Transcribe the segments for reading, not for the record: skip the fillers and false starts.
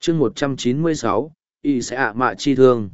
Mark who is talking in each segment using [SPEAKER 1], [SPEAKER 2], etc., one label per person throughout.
[SPEAKER 1] chương 196, y sẽ ạ mạ chi thương.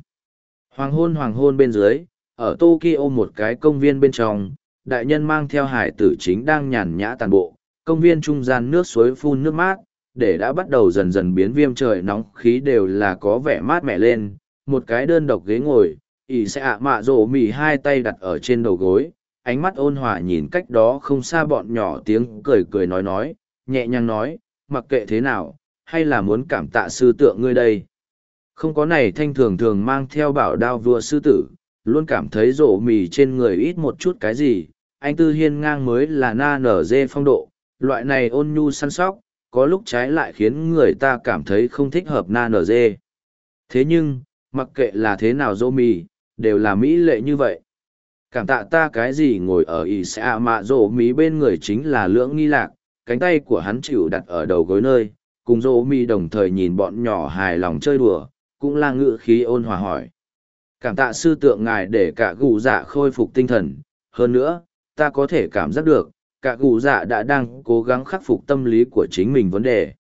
[SPEAKER 1] Hoàng hôn bên dưới, ở Tokyo một cái công viên bên trong, đại nhân mang theo hải tử chính đang nhàn nhã tàn bộ, công viên trung gian nước suối phun nước mát, để đã bắt đầu dần dần biến viêm trời nóng khí đều là có vẻ mát mẻ lên, một cái đơn độc ghế ngồi, y sẽ ạ mạ rổ mì hai tay đặt ở trên đầu gối, ánh mắt ôn hòa nhìn cách đó không xa bọn nhỏ tiếng cười cười nói, nhẹ nhàng nói, mặc kệ thế nào, hay là muốn cảm tạ sư tượng ngươi đây. Không có này thanh thường thường mang theo bảo đao vua sư tử, luôn cảm thấy rổ mì trên người ít một chút cái gì, anh tư hiên ngang mới là na nở dê phong độ, loại này ôn nhu săn sóc, có lúc trái lại khiến người ta cảm thấy không thích hợp na nở dê. Thế nhưng, mặc kệ là thế nào rổ mì, đều là mỹ lệ như vậy. Cảm tạ ta cái gì ngồi ở ỉ xạ mạ rổ mì bên người chính là Lưỡng Nghi Lạc, cánh tay của hắn chịu đặt ở đầu gối nơi, cùng rổ mì đồng thời nhìn bọn nhỏ hài lòng chơi đùa, cũng là ngự khí ôn hòa hỏi. Cảm tạ sư tượng ngài để cả gù dạ khôi phục tinh thần, hơn nữa, ta có thể cảm giác được, cả gù dạ đã đang cố gắng khắc phục tâm lý của chính mình vấn đề.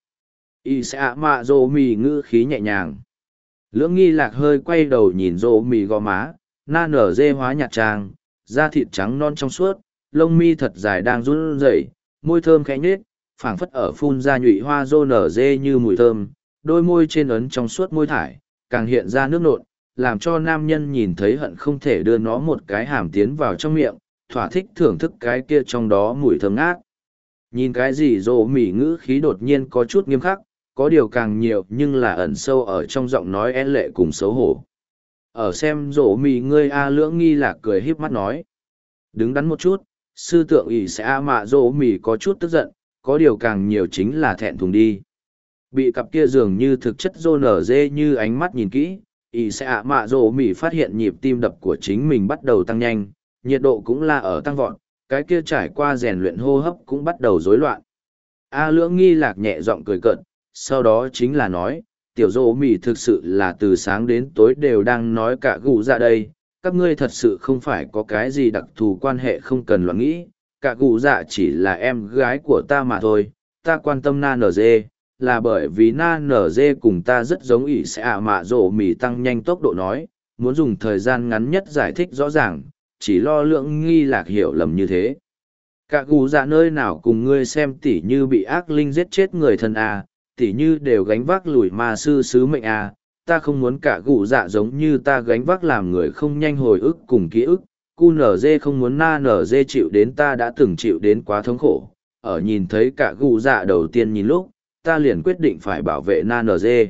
[SPEAKER 1] Y sẽ mạ rô mì ngữ khí nhẹ nhàng. Lưỡng Nghi Lạc hơi quay đầu nhìn rô mì gò má, na nở dê hóa nhạt trang, da thịt trắng non trong suốt, lông mi thật dài đang run rẩy, môi thơm khẽ nhếch, phảng phất ở phun ra nhụy hoa rô nở dê như mùi thơm, đôi môi trên ấn trong suốt môi thải, càng hiện ra nước nộn, làm cho nam nhân nhìn thấy hận không thể đưa nó một cái hàm tiến vào trong miệng, thỏa thích thưởng thức cái kia trong đó mùi thơm ngát. Nhìn cái gì rồ mỉ ngữ khí đột nhiên có chút nghiêm khắc, có điều càng nhiều nhưng là ẩn sâu ở trong giọng nói e lệ cùng xấu hổ. Ở xem rồ mỉ ngươi a Lưỡng Nghi Lạc cười híp mắt nói. Đứng đắn một chút, sư tượng ỷ sẽ a mạ rồ mỉ có chút tức giận, có điều càng nhiều chính là thẹn thùng đi. Bị cặp kia dường như thực chất rô nở dê như ánh mắt nhìn kỹ, ỷ sẽ ạ mạ rồ mỉ phát hiện nhịp tim đập của chính mình bắt đầu tăng nhanh, nhiệt độ cũng là ở tăng vọt, cái kia trải qua rèn luyện hô hấp cũng bắt đầu rối loạn. A Lưỡng Nghi Lạc nhẹ giọng cười cợt, sau đó chính là nói, tiểu rồ mỉ thực sự là từ sáng đến tối đều đang nói cả gù dạ đây, các ngươi thật sự không phải có cái gì đặc thù quan hệ không cần loạn nghĩ, cả gù dạ chỉ là em gái của ta mà thôi, ta quan tâm na nở dê là bởi vì na nở dê cùng ta rất giống ỷ sẽ ạ mạ rổ mì tăng nhanh tốc độ nói, muốn dùng thời gian ngắn nhất giải thích rõ ràng, chỉ lo Lưỡng Nghi Lạc hiểu lầm như thế. Cả gù dạ nơi nào cùng ngươi xem tỉ như bị ác linh giết chết người thân à, tỉ như đều gánh vác lùi ma sư sứ mệnh à, ta không muốn cả gù dạ giống như ta gánh vác làm người không nhanh hồi ức cùng ký ức, cu nở dê không muốn na nở dê chịu đến ta đã từng chịu đến quá thống khổ, ở nhìn thấy cả gù dạ đầu tiên nhìn lúc, ta liền quyết định phải bảo vệ na nở dê.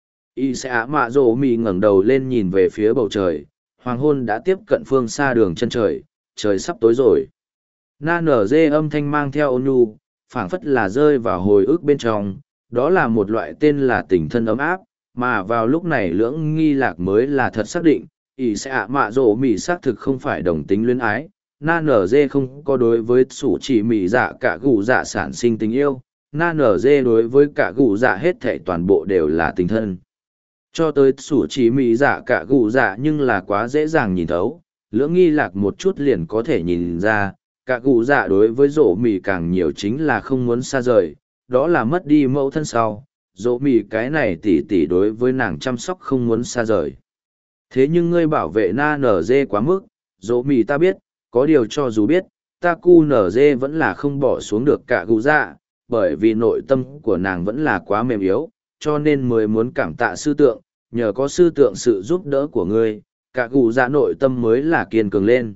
[SPEAKER 1] Y sẽ á mạ rồ mì ngẩng đầu lên nhìn về phía bầu trời, hoàng hôn đã tiếp cận phương xa đường chân trời, trời sắp tối rồi. Na nở dê âm thanh mang theo ôn nhu, phảng phất là rơi vào hồi ức bên trong, đó là một loại tên là tình thân ấm áp, mà vào lúc này Lưỡng Nghi Lạc mới là thật xác định, Y sẽ á mạ rồ mì xác thực không phải đồng tính luyến ái, na nở dê không có đối với sủ chỉ mì dạ cả gù dạ sản sinh tình yêu. Na nở dê đối với cả gù dạ hết thảy toàn bộ đều là tình thân. Cho tới sủ chỉ mì dạ cả gù dạ nhưng là quá dễ dàng nhìn thấu, Lưỡng Nghi Lạc một chút liền có thể nhìn ra, cả gù dạ đối với rổ mì càng nhiều chính là không muốn xa rời, đó là mất đi mẫu thân sau, rổ mì cái này tỉ tỉ đối với nàng chăm sóc không muốn xa rời. Thế nhưng ngươi bảo vệ na nở dê quá mức, rổ mì ta biết, có điều cho dù biết, ta cu nở dê vẫn là không bỏ xuống được cả gù dạ, bởi vì nội tâm của nàng vẫn là quá mềm yếu, cho nên mới muốn cảm tạ sư tượng, nhờ có sư tượng sự giúp đỡ của ngươi, cả gù dạ nội tâm mới là kiên cường lên.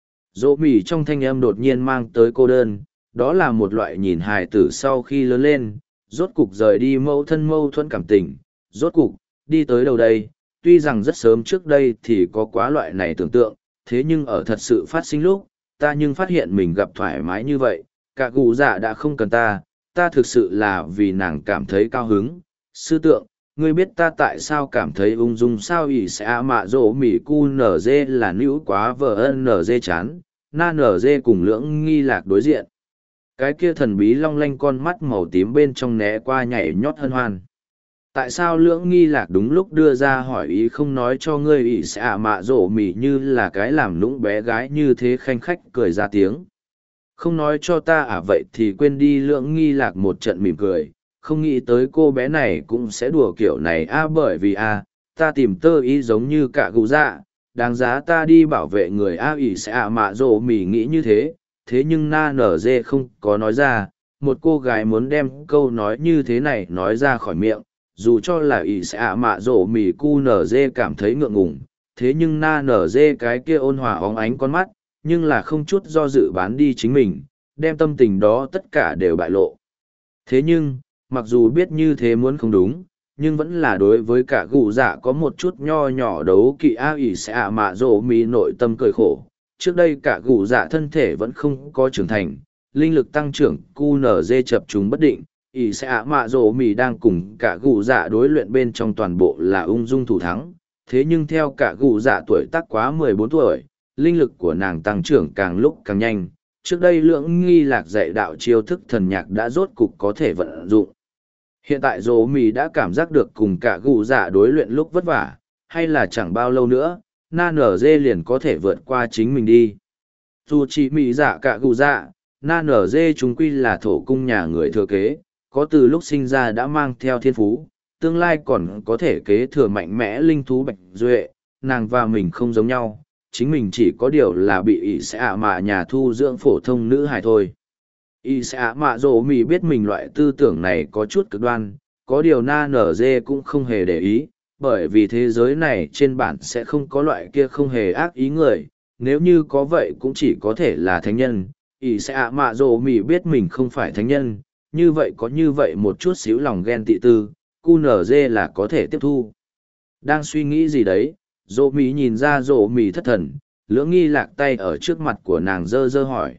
[SPEAKER 1] Dỗ mỉ trong thanh âm đột nhiên mang tới cô đơn, đó là một loại nhìn hài tử sau khi lớn lên, rốt cục rời đi mâu thân mâu thuẫn cảm tình, rốt cục, đi tới đâu đây, tuy rằng rất sớm trước đây thì có quá loại này tưởng tượng, thế nhưng ở thật sự phát sinh lúc, ta nhưng phát hiện mình gặp thoải mái như vậy, cả gù dạ đã không cần ta thực sự là vì nàng cảm thấy cao hứng. Sư tượng, ngươi biết ta tại sao cảm thấy ung dung sao ỷ sẽ ạ mạ rỗ mỉ cu nở dê là nữ quá vờ ân nở dê chán, na nở dê cùng Lưỡng Nghi Lạc đối diện. Cái kia thần bí long lanh con mắt màu tím bên trong né qua nhảy nhót hân hoan. Tại sao Lưỡng Nghi Lạc đúng lúc đưa ra hỏi ý không nói cho ngươi ỷ sẽ ạ mạ rỗ mỉ như là cái làm nũng bé gái như thế khanh khách cười ra tiếng. Không nói cho ta à vậy thì quên đi. Lưỡng Nghi Lạc một trận mỉm cười, không nghĩ tới cô bé này cũng sẽ đùa kiểu này bởi vì ta tìm tơ ý giống như cả gù dạ, đáng giá ta đi bảo vệ người ỷ sẽ mạ rồ mỉ nghĩ như thế. Thế nhưng na nở dê không có nói ra, một cô gái muốn đem câu nói như thế này nói ra khỏi miệng, dù cho là ỷ sẽ mạ rồ mỉ cu nở dê cảm thấy ngượng ngùng, thế nhưng na nở dê cái kia ôn hòa óng ánh con mắt, nhưng là không chút do dự bán đi chính mình, đem tâm tình đó tất cả đều bại lộ. Thế nhưng, mặc dù biết như thế muốn không đúng, nhưng vẫn là đối với cả gù dạ có một chút nho nhỏ đấu kỵ ỷ sẽ mạ rồ mỉ nội tâm cười khổ. Trước đây cả gù dạ thân thể vẫn không có trưởng thành, linh lực tăng trưởng QNZ chập chúng bất định, ỷ sẽ mạ rồ mỉ đang cùng cả gù dạ đối luyện bên trong toàn bộ là ung dung thủ thắng. Thế nhưng theo cả gù dạ tuổi tác quá 14 tuổi, linh lực của nàng tăng trưởng càng lúc càng nhanh. Trước đây Lưỡng Nghi Lạc dạy đạo chiêu thức thần nhạc đã rốt cục có thể vận dụng. Hiện tại rồ mỉ đã cảm giác được cùng cả gù dạ đối luyện lúc vất vả, hay là chẳng bao lâu nữa, na nở dê liền có thể vượt qua chính mình đi. Dù chỉ mỉ dạ cả gù dạ, na nở dê chúng quy là thổ cung nhà người thừa kế, có từ lúc sinh ra đã mang theo thiên phú, tương lai còn có thể kế thừa mạnh mẽ linh thú bạch duệ, nàng và mình không giống nhau, chính mình chỉ có điều là bị ỷ sẽ mạ nhà thu dưỡng phổ thông nữ hài thôi. Ỷ sẽ mạ rồ mỉ biết mình loại tư tưởng này có chút cực đoan, có điều na nở dê cũng không hề để ý, bởi vì thế giới này trên bản sẽ không có loại kia không hề ác ý người, nếu như có vậy cũng chỉ có thể là thánh nhân. Ỷ sẽ mạ rồ mỉ biết mình không phải thánh nhân, như vậy có như vậy một chút xíu lòng ghen tị tư, QNZ là có thể tiếp thu. Đang suy nghĩ gì đấy, rồ mỉ nhìn ra rồ mỉ thất thần, Lưỡng Nghi Lạc tay ở trước mặt của nàng dơ dơ hỏi.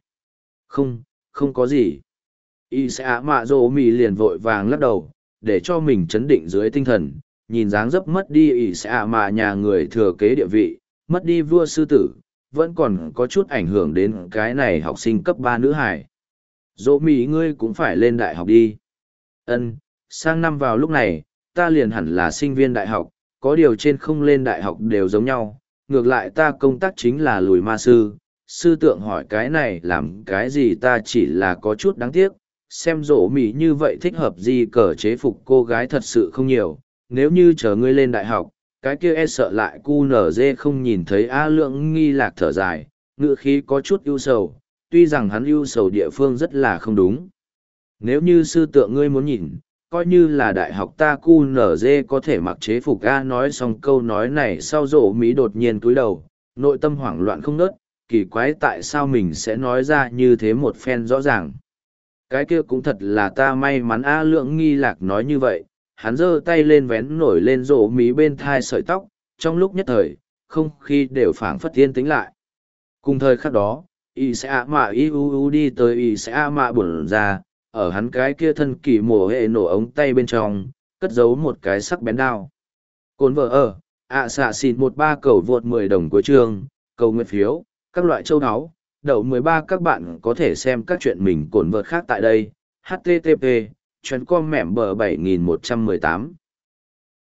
[SPEAKER 1] Không có gì. Ỷ sẽ mạ rồ mỉ liền vội vàng lắc đầu, để cho mình chấn định dưới tinh thần, nhìn dáng dấp mất đi ỷ sẽ mạ nhà người thừa kế địa vị, mất đi vua sư tử, vẫn còn có chút ảnh hưởng đến cái này học sinh cấp 3 nữ hải. Dỗ mỉ ngươi cũng phải lên đại học đi. Ân, sang năm vào lúc này, ta liền hẳn là sinh viên đại học, có điều trên không lên đại học đều giống nhau, ngược lại ta công tác chính là lùi ma sư. Sư tượng hỏi cái này làm cái gì ta chỉ là có chút đáng tiếc, xem rổ mỉ như vậy thích hợp gì cờ chế phục cô gái thật sự không nhiều, nếu như chờ ngươi lên đại học, cái kia e sợ lại QNZ không nhìn thấy Lưỡng Nghi Lạc thở dài, ngữ khí có chút ưu sầu, tuy rằng hắn ưu sầu địa phương rất là không đúng. Nếu như sư tượng ngươi muốn nhìn, coi như là đại học ta QNZ có thể mặc chế phục nói xong câu nói này sau rổ mỉ đột nhiên cúi đầu, nội tâm hoảng loạn không nớt, kỳ quái tại sao mình sẽ nói ra như thế một phen rõ ràng. Cái kia cũng thật là ta may mắn Lưỡng Nghi Lạc nói như vậy, hắn giơ tay lên vén nổi lên rổ mí bên thai sợi tóc, trong lúc nhất thời, không khí đều phảng phất yên tĩnh lại. Cùng thời khắc đó, y sẽ mạ đi tới y sẽ mạ bổn ra, ở hắn cái kia thân kỳ mổ hệ nổ ống tay bên trong, cất giấu một cái sắc bén đao. Cồn vợ xạ xịt 13 cầu vượt 10 đồng của trường, cầu nguyện phiếu, các loại châu áo, đậu 13 các bạn có thể xem các chuyện mình cồn vợt khác tại đây, http chuyện com mẻm bờ 7118